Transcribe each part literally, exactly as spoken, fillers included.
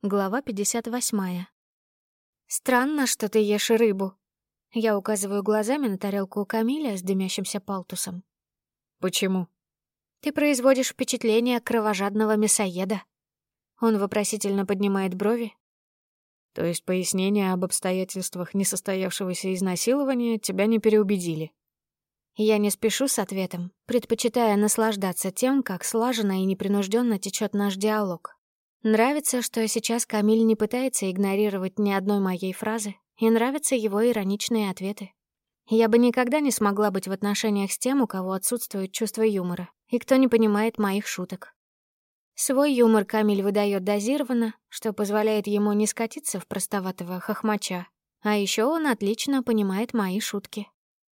Глава пятьдесят восьмая. «Странно, что ты ешь рыбу». Я указываю глазами на тарелку у Камиля с дымящимся палтусом. «Почему?» «Ты производишь впечатление кровожадного мясоеда». Он вопросительно поднимает брови. «То есть пояснения об обстоятельствах несостоявшегося изнасилования тебя не переубедили?» Я не спешу с ответом, предпочитая наслаждаться тем, как слаженно и непринужденно течет наш диалог. Нравится, что сейчас Камиль не пытается игнорировать ни одной моей фразы, и нравятся его ироничные ответы. Я бы никогда не смогла быть в отношениях с тем, у кого отсутствует чувство юмора, и кто не понимает моих шуток. Свой юмор Камиль выдает дозированно, что позволяет ему не скатиться в простоватого хохмача, а еще он отлично понимает мои шутки.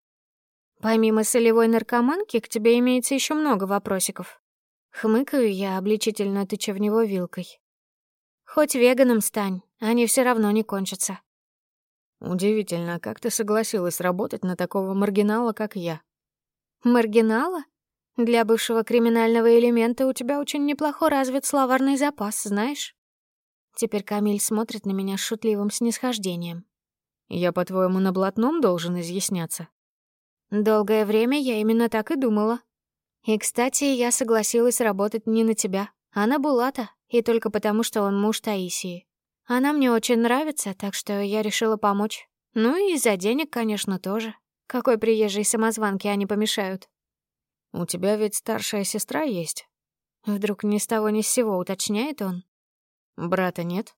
«Помимо солевой наркоманки, к тебе имеется еще много вопросиков». Хмыкаю я, обличительно тыча в него вилкой. «Хоть веганом стань, они все равно не кончатся». «Удивительно, как ты согласилась работать на такого маргинала, как я?» «Маргинала? Для бывшего криминального элемента у тебя очень неплохо развит словарный запас, знаешь?» Теперь Камиль смотрит на меня с шутливым снисхождением. «Я, по-твоему, на блатном должен изъясняться?» «Долгое время я именно так и думала. И, кстати, я согласилась работать не на тебя, а на Булата, и только потому, что он муж Таисии. Она мне очень нравится, так что я решила помочь. Ну и из-за денег, конечно, тоже. Какой приезжей самозванке они помешают?» «У тебя ведь старшая сестра есть?» Вдруг ни с того ни с сего уточняет он. «Брата нет?»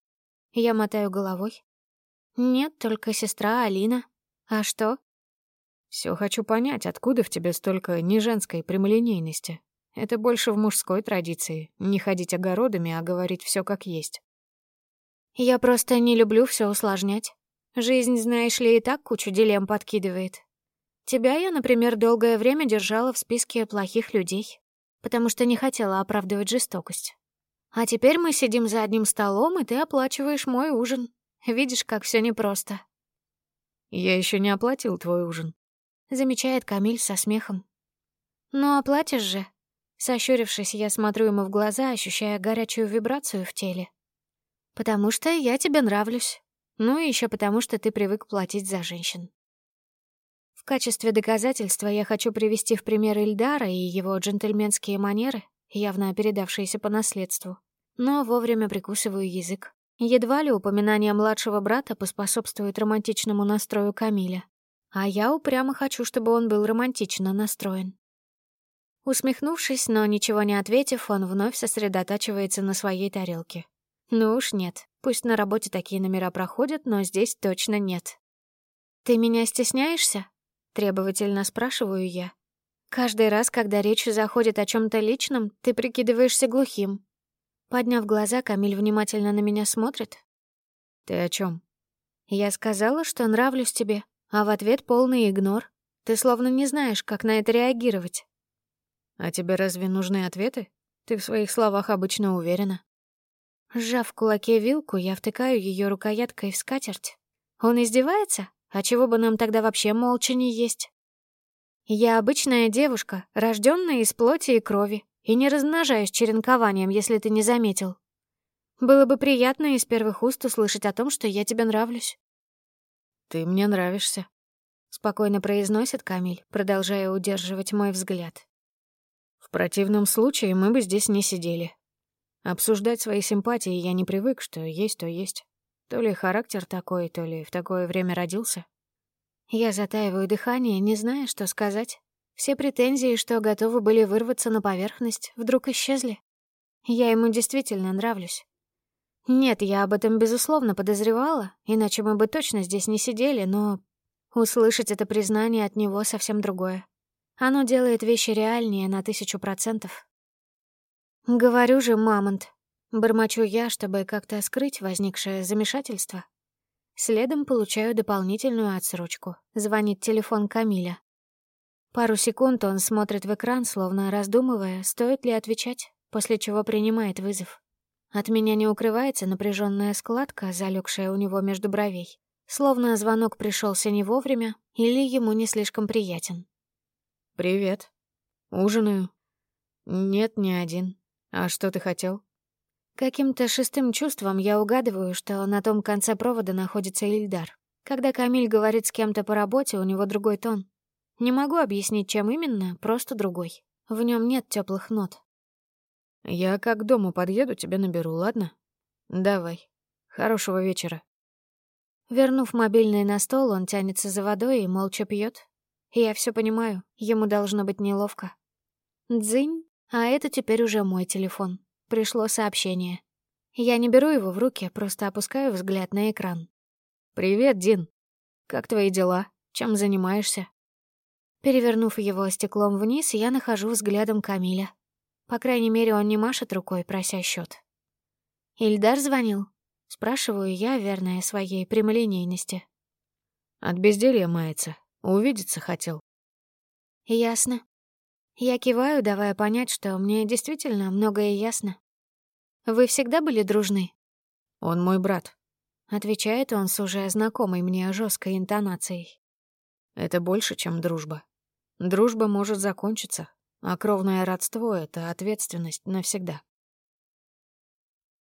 Я мотаю головой. «Нет, только сестра Алина. А что?» Все хочу понять, откуда в тебе столько неженской прямолинейности. Это больше в мужской традиции — не ходить огородами, а говорить все как есть». «Я просто не люблю все усложнять. Жизнь, знаешь ли, и так кучу дилемм подкидывает. Тебя я, например, долгое время держала в списке плохих людей, потому что не хотела оправдывать жестокость. А теперь мы сидим за одним столом, и ты оплачиваешь мой ужин. Видишь, как все непросто». «Я еще не оплатил твой ужин», — замечает Камиль со смехом. «Ну, оплатишь же». Сощурившись, я смотрю ему в глаза, ощущая горячую вибрацию в теле. «Потому что я тебе нравлюсь. Ну и еще потому, что ты привык платить за женщин». В качестве доказательства я хочу привести в пример Ильдара и его джентльменские манеры, явно передавшиеся по наследству. Но вовремя прикусываю язык. Едва ли упоминание младшего брата поспособствует романтичному настрою Камиля. А я упрямо хочу, чтобы он был романтично настроен. Усмехнувшись, но ничего не ответив, он вновь сосредотачивается на своей тарелке. Ну уж нет, пусть на работе такие номера проходят, но здесь точно нет. «Ты меня стесняешься?» — требовательно спрашиваю я. «Каждый раз, когда речь заходит о чем-то личном, ты прикидываешься глухим». Подняв глаза, Камиль внимательно на меня смотрит. «Ты о чем? «Я сказала, что нравлюсь тебе, а в ответ полный игнор. Ты словно не знаешь, как на это реагировать». «А тебе разве нужны ответы? Ты в своих словах обычно уверена». Сжав в кулаке вилку, я втыкаю ее рукояткой в скатерть. Он издевается? А чего бы нам тогда вообще молча не есть? Я обычная девушка, рожденная из плоти и крови, и не размножаюсь черенкованием, если ты не заметил. Было бы приятно из первых уст услышать о том, что я тебе нравлюсь. «Ты мне нравишься», — спокойно произносит Камиль, продолжая удерживать мой взгляд. «В противном случае мы бы здесь не сидели. Обсуждать свои симпатии я не привык, что есть, то есть. То ли характер такой, то ли в такое время родился». Я затаиваю дыхание, не зная, что сказать. Все претензии, что готовы были вырваться на поверхность, вдруг исчезли. Я ему действительно нравлюсь. Нет, я об этом безусловно подозревала, иначе мы бы точно здесь не сидели, но услышать это признание от него совсем другое. Оно делает вещи реальнее на тысячу процентов. «Говорю же, мамонт», — бормочу я, чтобы как-то скрыть возникшее замешательство. Следом получаю дополнительную отсрочку. Звонит телефон Камиля. Пару секунд он смотрит в экран, словно раздумывая, стоит ли отвечать, после чего принимает вызов. От меня не укрывается напряженная складка, залегшая у него между бровей, словно звонок пришелся не вовремя или ему не слишком приятен. «Привет. Ужинаю». «Нет, не один. А что ты хотел?» Каким-то шестым чувством я угадываю, что на том конце провода находится Ильдар. Когда Камиль говорит с кем-то по работе, у него другой тон. Не могу объяснить, чем именно, просто другой. В нем нет теплых нот. «Я как к дому подъеду, тебя наберу, ладно? Давай. Хорошего вечера». Вернув мобильный на стол, он тянется за водой и молча пьет. Я все понимаю, ему должно быть неловко. Дзынь, а это теперь уже мой телефон. Пришло сообщение. Я не беру его в руки, просто опускаю взгляд на экран. «Привет, Дин. Как твои дела? Чем занимаешься?» Перевернув его стеклом вниз, я нахожу взглядом Камиля. По крайней мере, он не машет рукой, прося счет. «Ильдар звонил?» Спрашиваю я, верная своей прямолинейности. От безделья мается. Увидеться хотел. Ясно. Я киваю, давая понять, что мне действительно многое ясно. «Вы всегда были дружны?» Он мой брат. Отвечает он с уже знакомой мне жесткой интонацией. Это больше, чем дружба. Дружба может закончиться, а кровное родство — это ответственность навсегда.